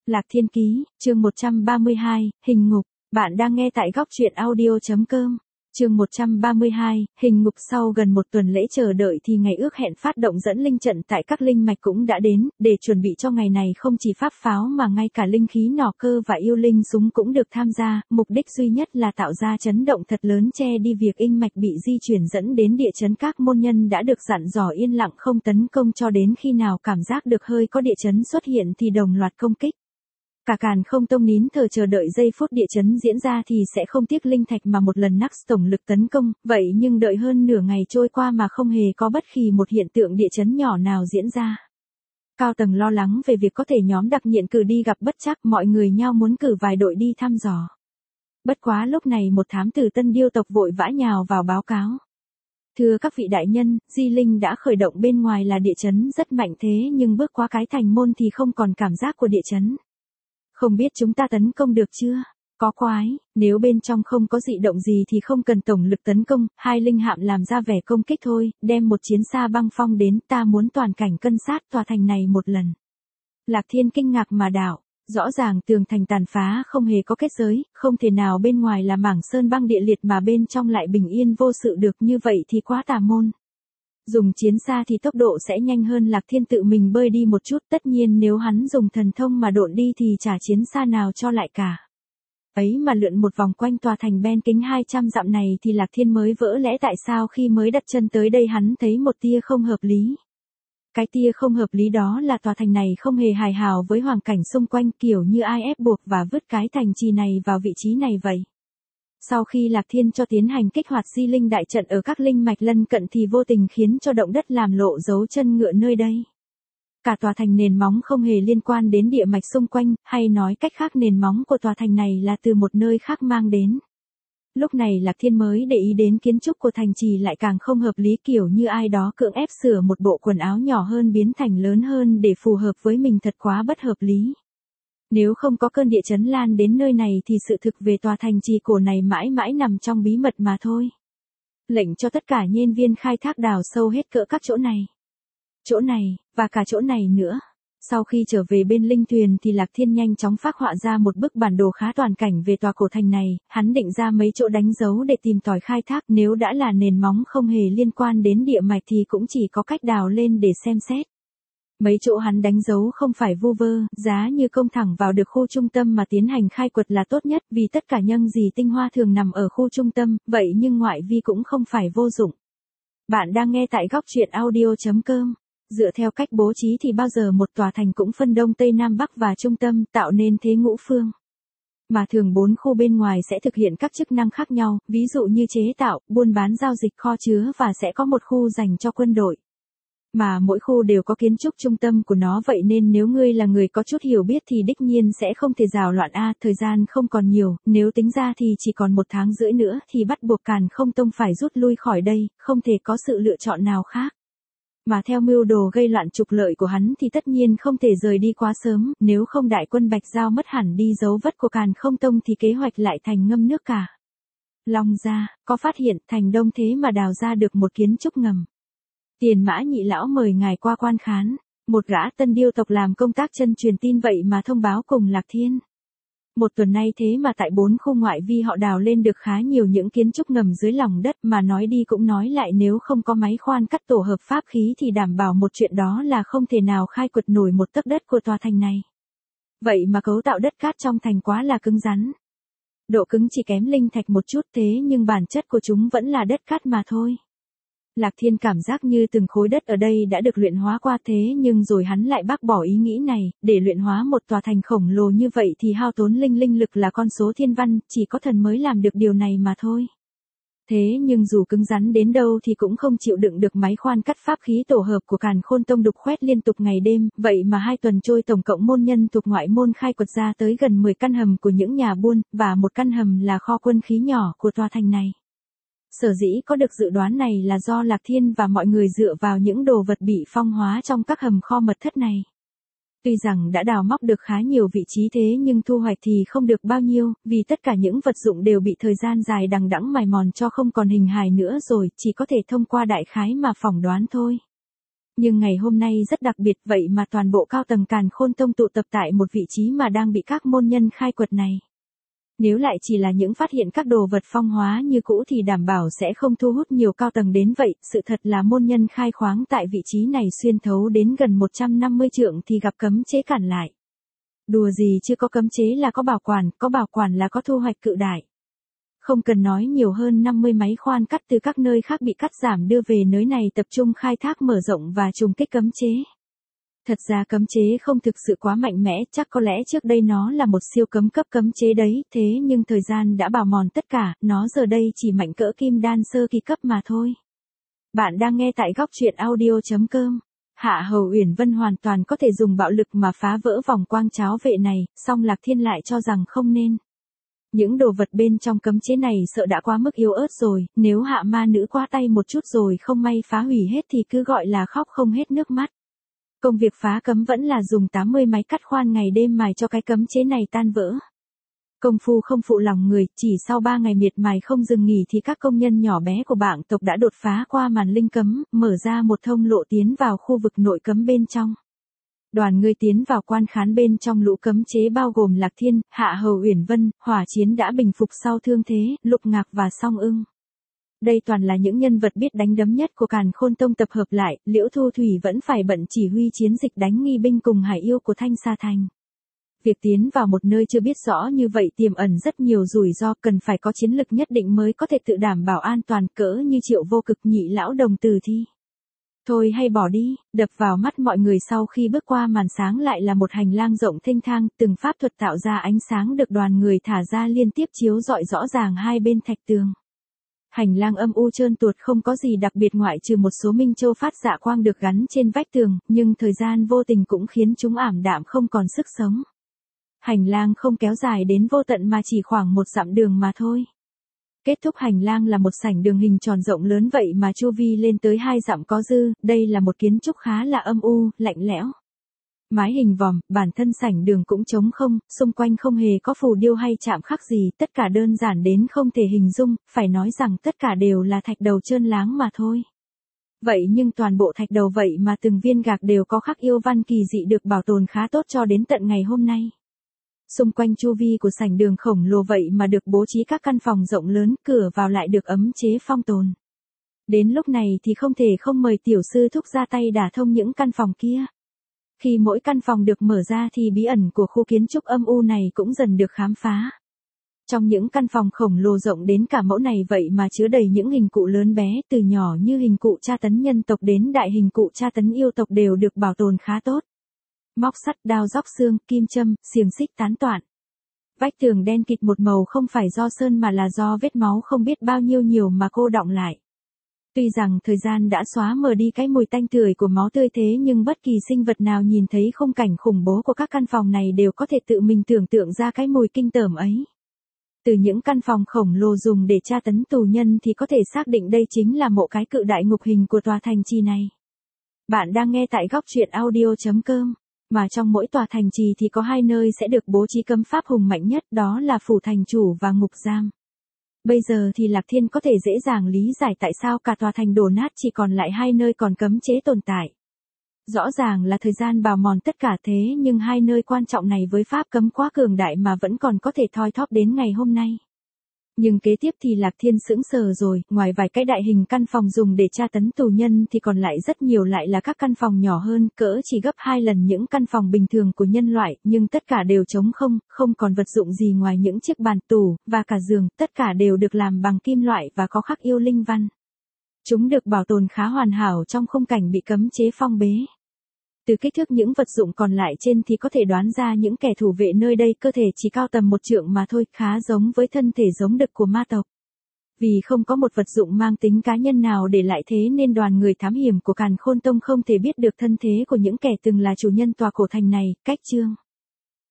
Lạc Thiên Ký, chương 132, Hình Ngục. Bạn đang nghe tại góc truyện audio.com. Chương 132, Hình Ngục. Sau gần một tuần lễ chờ đợi thì ngày ước hẹn phát động dẫn linh trận tại các linh mạch cũng đã đến, để chuẩn bị cho ngày này không chỉ pháp pháo mà ngay cả linh khí nỏ cơ và yêu linh súng cũng được tham gia, mục đích duy nhất là tạo ra chấn động thật lớn che đi việc linh mạch bị di chuyển dẫn đến địa chấn. Các môn nhân đã được dặn dò yên lặng không tấn công cho đến khi nào cảm giác được hơi có địa chấn xuất hiện thì đồng loạt công kích. Cả Càn Không Tông nín thở chờ đợi giây phút địa chấn diễn ra thì sẽ không tiếc linh thạch mà một lần nắc tổng lực tấn công, vậy nhưng đợi hơn nửa ngày trôi qua mà không hề có bất kỳ một hiện tượng địa chấn nhỏ nào diễn ra. Cao tầng lo lắng về việc có thể nhóm đặc nhiệm cử đi gặp bất trắc, mọi người nhao muốn cử vài đội đi thăm dò. Bất quá lúc này một thám tử Tân Điêu tộc vội vã nhào vào báo cáo. Thưa các vị đại nhân, di linh đã khởi động, bên ngoài là địa chấn rất mạnh thế nhưng bước qua cái thành môn thì không còn cảm giác của địa chấn. Không biết chúng ta tấn công được chưa? Có quái, nếu bên trong không có dị động gì thì không cần tổng lực tấn công, hai linh hạm làm ra vẻ công kích thôi, đem một chiến xa băng phong đến, ta muốn toàn cảnh cân sát tòa thành này một lần. Lạc Thiên kinh ngạc mà đạo, rõ ràng tường thành tàn phá không hề có kết giới, không thể nào bên ngoài là mảng sơn băng địa liệt mà bên trong lại bình yên vô sự được, như vậy thì quá tà môn. Dùng chiến xa thì tốc độ sẽ nhanh hơn. Lạc Thiên tự mình bơi đi một chút, tất nhiên nếu hắn dùng thần thông mà độn đi thì chả chiến xa nào cho lại cả. Ấy mà lượn một vòng quanh tòa thành ben kính 200 dặm này thì Lạc Thiên mới vỡ lẽ tại sao khi mới đặt chân tới đây hắn thấy một tia không hợp lý. Cái tia không hợp lý đó là tòa thành này không hề hài hào với hoàn cảnh xung quanh, kiểu như ai ép buộc và vứt cái thành trì này vào vị trí này vậy. Sau khi Lạc Thiên cho tiến hành kích hoạt di linh đại trận ở các linh mạch lân cận thì vô tình khiến cho động đất làm lộ dấu chân ngựa nơi đây. Cả tòa thành nền móng không hề liên quan đến địa mạch xung quanh, hay nói cách khác nền móng của tòa thành này là từ một nơi khác mang đến. Lúc này Lạc Thiên mới để ý đến kiến trúc của thành trì lại càng không hợp lý, kiểu như ai đó cưỡng ép sửa một bộ quần áo nhỏ hơn biến thành lớn hơn để phù hợp với mình, thật quá bất hợp lý. Nếu không có cơn địa chấn lan đến nơi này thì sự thực về tòa thành trì cổ này mãi mãi nằm trong bí mật mà thôi. Lệnh cho tất cả nhân viên khai thác đào sâu hết cỡ các chỗ này, và cả chỗ này nữa. Sau khi trở về bên linh thuyền thì Lạc Thiên nhanh chóng phác họa ra một bức bản đồ khá toàn cảnh về tòa cổ thành này, hắn định ra mấy chỗ đánh dấu để tìm tòi khai thác, nếu đã là nền móng không hề liên quan đến địa mạch thì cũng chỉ có cách đào lên để xem xét. Mấy chỗ hắn đánh dấu không phải vu vơ, giá như công thẳng vào được khu trung tâm mà tiến hành khai quật là tốt nhất, vì tất cả nhân gì tinh hoa thường nằm ở khu trung tâm, vậy nhưng ngoại vi cũng không phải vô dụng. Bạn đang nghe tại góc truyện audio.com. Dựa theo cách bố trí thì bao giờ một tòa thành cũng phân đông tây nam bắc và trung tâm, tạo nên thế ngũ phương. Mà thường 4 khu bên ngoài sẽ thực hiện các chức năng khác nhau, ví dụ như chế tạo, buôn bán, giao dịch, kho chứa, và sẽ có một khu dành cho quân đội. Mà mỗi khu đều có kiến trúc trung tâm của nó, vậy nên nếu ngươi là người có chút hiểu biết thì đích nhiên sẽ không thể rào loạn. Thời gian không còn nhiều, nếu tính ra thì chỉ còn 1 tháng rưỡi nữa thì bắt buộc Càn Không Tông phải rút lui khỏi đây, không thể có sự lựa chọn nào khác. Mà theo mưu đồ gây loạn trục lợi của hắn thì tất nhiên không thể rời đi quá sớm, nếu không đại quân Bạch Giao mất hẳn đi dấu vết của Càn Không Tông thì kế hoạch lại thành ngâm nước cả. Long gia, có phát hiện thành đông thế mà đào ra được một kiến trúc ngầm. Tiền Mã nhị lão mời ngài qua quan khán. Một gã Tân Điêu tộc làm công tác chân truyền tin vậy mà thông báo cùng Lạc Thiên. Một tuần nay thế mà tại 4 khu ngoại vi họ đào lên được khá nhiều những kiến trúc ngầm dưới lòng đất, mà nói đi cũng nói lại, nếu không có máy khoan cắt tổ hợp pháp khí thì đảm bảo một chuyện đó là không thể nào khai quật nổi một tấc đất của tòa thành này. Vậy mà cấu tạo đất cát trong thành quá là cứng rắn. Độ cứng chỉ kém linh thạch một chút, thế nhưng bản chất của chúng vẫn là đất cát mà thôi. Lạc Thiên cảm giác như từng khối đất ở đây đã được luyện hóa qua, thế nhưng rồi hắn lại bác bỏ ý nghĩ này, để luyện hóa một tòa thành khổng lồ như vậy thì hao tốn linh lực là con số thiên văn, chỉ có thần mới làm được điều này mà thôi. Thế nhưng dù cứng rắn đến đâu thì cũng không chịu đựng được máy khoan cắt pháp khí tổ hợp của Càn Khôn Tông đục khoét liên tục ngày đêm, vậy mà 2 tuần trôi tổng cộng môn nhân thuộc ngoại môn khai quật ra tới gần 10 căn hầm của những nhà buôn, và một căn hầm là kho quân khí nhỏ của tòa thành này. Sở dĩ có được dự đoán này là do Lạc Thiên và mọi người dựa vào những đồ vật bị phong hóa trong các hầm kho mật thất này. Tuy rằng đã đào móc được khá nhiều vị trí thế nhưng thu hoạch thì không được bao nhiêu, vì tất cả những vật dụng đều bị thời gian dài đằng đẵng mài mòn cho không còn hình hài nữa rồi, chỉ có thể thông qua đại khái mà phỏng đoán thôi. Nhưng ngày hôm nay rất đặc biệt, vậy mà toàn bộ cao tầng Càn Khôn Tông tụ tập tại một vị trí mà đang bị các môn nhân khai quật này. Nếu lại chỉ là những phát hiện các đồ vật phong hóa như cũ thì đảm bảo sẽ không thu hút nhiều cao tầng đến vậy, sự thật là môn nhân khai khoáng tại vị trí này xuyên thấu đến gần 150 trượng thì gặp cấm chế cản lại. Đùa gì chứ, có cấm chế là có bảo quản là có thu hoạch cự đại. Không cần nói nhiều, hơn 50 máy khoan cắt từ các nơi khác bị cắt giảm đưa về nơi này tập trung khai thác mở rộng và trùng kích cấm chế. Thật ra cấm chế không thực sự quá mạnh mẽ, chắc có lẽ trước đây nó là một siêu cấm cấp cấm chế đấy, thế nhưng thời gian đã bào mòn tất cả, nó giờ đây chỉ mạnh cỡ kim đan sơ kỳ cấp mà thôi. Bạn đang nghe tại góc truyện audio.com. Hạ Hầu Uyển Vân hoàn toàn có thể dùng bạo lực mà phá vỡ vòng quang cháo vệ này, song Lạc Thiên lại cho rằng không nên. Những đồ vật bên trong cấm chế này sợ đã quá mức yếu ớt rồi, nếu hạ ma nữ qua tay một chút rồi không may phá hủy hết thì cứ gọi là khóc không hết nước mắt. Công việc phá cấm vẫn là dùng 80 máy cắt khoan ngày đêm mài cho cái cấm chế này tan vỡ. Công phu không phụ lòng người, chỉ sau 3 ngày miệt mài không dừng nghỉ thì các công nhân nhỏ bé của bảng tộc đã đột phá qua màn linh cấm, mở ra một thông lộ tiến vào khu vực nội cấm bên trong. Đoàn người tiến vào quan khán bên trong lũ cấm chế bao gồm Lạc Thiên, Hạ Hầu Uyển Vân, Hỏa Chiến đã bình phục sau thương thế, Lục Ngạc và Song Ưng. Đây toàn là những nhân vật biết đánh đấm nhất của Càn Khôn Tông tập hợp lại, Liễu Thu Thủy vẫn phải bận chỉ huy chiến dịch đánh nghi binh cùng hải yêu của Thanh Sa Thành. Việc tiến vào một nơi chưa biết rõ như vậy tiềm ẩn rất nhiều rủi ro, cần phải có chiến lực nhất định mới có thể tự đảm bảo an toàn, cỡ như Triệu Vô Cực, Nhị Lão Đồng Từ thi. Thôi hay bỏ đi, đập vào mắt mọi người sau khi bước qua màn sáng lại là một hành lang rộng thênh thang, từng pháp thuật tạo ra ánh sáng được đoàn người thả ra liên tiếp chiếu rọi rõ ràng hai bên thạch tường. Hành lang âm u trơn tuột không có gì đặc biệt ngoại trừ một số minh châu phát dạ quang được gắn trên vách tường, nhưng thời gian vô tình cũng khiến chúng ảm đạm không còn sức sống. Hành lang không kéo dài đến vô tận mà chỉ khoảng 1 dặm đường mà thôi. Kết thúc hành lang là một sảnh đường hình tròn rộng lớn vậy mà chu vi lên tới 2 dặm có dư, đây là một kiến trúc khá là âm u, lạnh lẽo. Mái hình vòm, bản thân sảnh đường cũng trống không, xung quanh không hề có phù điêu hay chạm khắc gì, tất cả đơn giản đến không thể hình dung, phải nói rằng tất cả đều là thạch đầu trơn láng mà thôi. Vậy nhưng toàn bộ thạch đầu vậy mà từng viên gạc đều có khắc yêu văn kỳ dị được bảo tồn khá tốt cho đến tận ngày hôm nay. Xung quanh chu vi của sảnh đường khổng lồ vậy mà được bố trí các căn phòng rộng lớn, cửa vào lại được ấm chế phong tồn. Đến lúc này thì không thể không mời tiểu sư thúc ra tay đả thông những căn phòng kia. Khi mỗi căn phòng được mở ra thì bí ẩn của khu kiến trúc âm u này cũng dần được khám phá. Trong những căn phòng khổng lồ rộng đến cả mẫu này vậy mà chứa đầy những hình cụ lớn bé, từ nhỏ như hình cụ tra tấn nhân tộc đến đại hình cụ tra tấn yêu tộc đều được bảo tồn khá tốt. Móc sắt, đao róc xương, kim châm, xiềng xích tán toạn. Vách tường đen kịt một màu không phải do sơn mà là do vết máu không biết bao nhiêu nhiều mà cô đọng lại. Tuy rằng thời gian đã xóa mờ đi cái mùi tanh tưởi của máu tươi thế nhưng bất kỳ sinh vật nào nhìn thấy khung cảnh khủng bố của các căn phòng này đều có thể tự mình tưởng tượng ra cái mùi kinh tởm ấy. Từ những căn phòng khổng lồ dùng để tra tấn tù nhân thì có thể xác định đây chính là mộ cái cự đại ngục hình của tòa thành trì này. Bạn đang nghe tại góc truyện audio.com. Mà trong mỗi tòa thành trì thì có 2 nơi sẽ được bố trí cấm pháp hùng mạnh nhất, đó là phủ thành chủ và ngục giam. Bây giờ thì Lạc Thiên có thể dễ dàng lý giải tại sao cả tòa thành đổ nát chỉ còn lại 2 nơi còn cấm chế tồn tại. Rõ ràng là thời gian bào mòn tất cả thế nhưng 2 nơi quan trọng này với pháp cấm quá cường đại mà vẫn còn có thể thoi thóp đến ngày hôm nay. Nhưng kế tiếp thì Lạc Thiên sững sờ rồi, ngoài vài cái đại hình căn phòng dùng để tra tấn tù nhân thì còn lại rất nhiều lại là các căn phòng nhỏ hơn, cỡ chỉ gấp 2 lần những căn phòng bình thường của nhân loại, nhưng tất cả đều trống không, không còn vật dụng gì ngoài những chiếc bàn tủ, và cả giường, tất cả đều được làm bằng kim loại và có khắc yêu linh văn. Chúng được bảo tồn khá hoàn hảo trong khung cảnh bị cấm chế phong bế. Từ kích thước những vật dụng còn lại trên thì có thể đoán ra những kẻ thủ vệ nơi đây cơ thể chỉ cao tầm 1 trượng mà thôi, khá giống với thân thể giống đực của ma tộc. Vì không có một vật dụng mang tính cá nhân nào để lại thế nên đoàn người thám hiểm của Càn Khôn Tông không thể biết được thân thế của những kẻ từng là chủ nhân tòa cổ thành này, cách chương.